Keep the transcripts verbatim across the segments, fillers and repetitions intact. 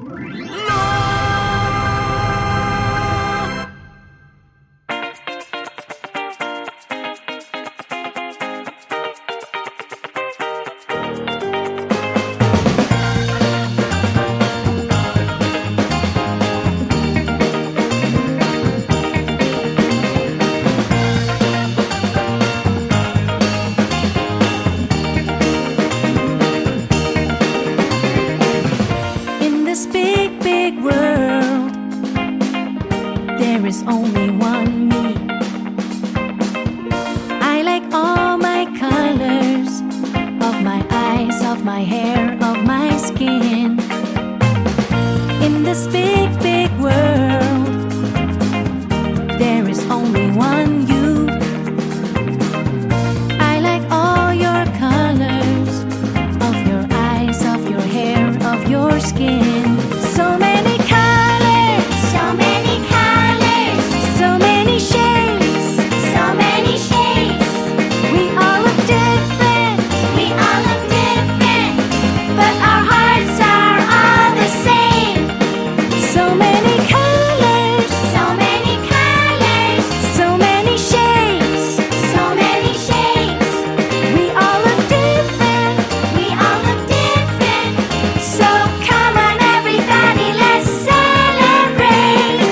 There is only one me. I like all my colors, of my eyes, of my hair, of my skin. In this big, big world, there is only one you. I like all your colors, of your eyes, of your hair, of your skin. So many colors, so many colors, so many shades, so many shades. We all look different, we all look different, but our hearts are all the same. So many colors, so many colors, so many shades, so many shades. We all look different, we all look different. So come on everybody, let's celebrate.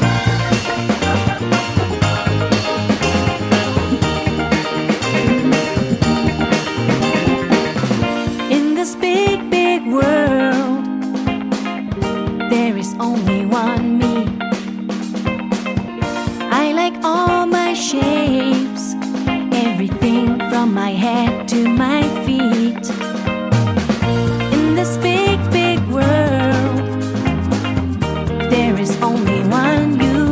In this big, big world, there is only one me. I like all my shapes, everything from my head to my feet. In this big, big world, there is only one you.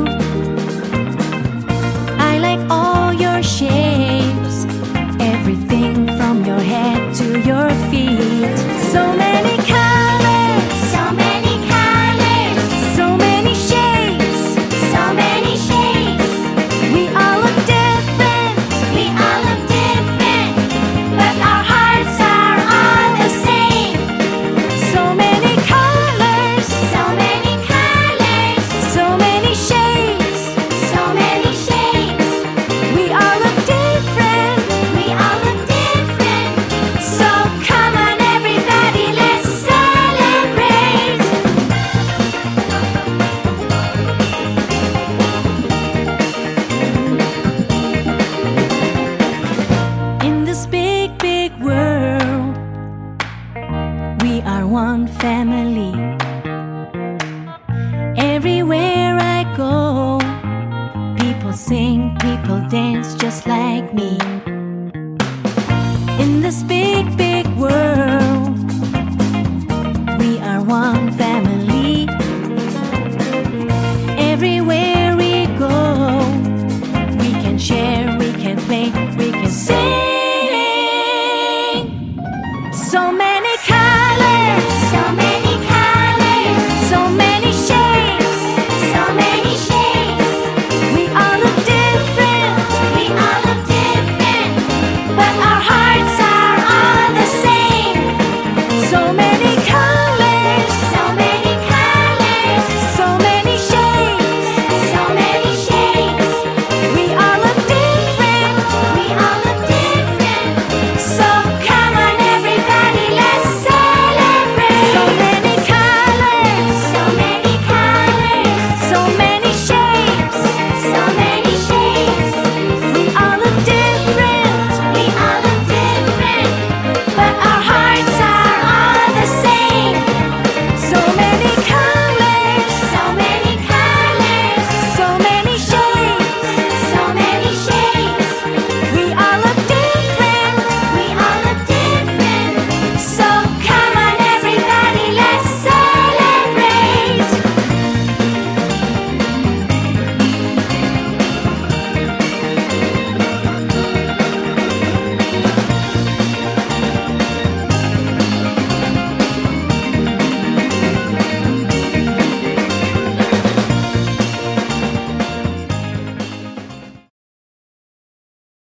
I like all your shapes, everything from your head to your feet. So many colors, so many colors, so many shades, so many shades. We all look different, we all look different, but our hearts are all the same. So many colors, so many colors, so many shades, so many shades. We all look different, we all look different. So come on everybody, let's celebrate. In this big, big world, we are one family. Everywhere I go, people sing, people dance just like me. In this big, big world, we are one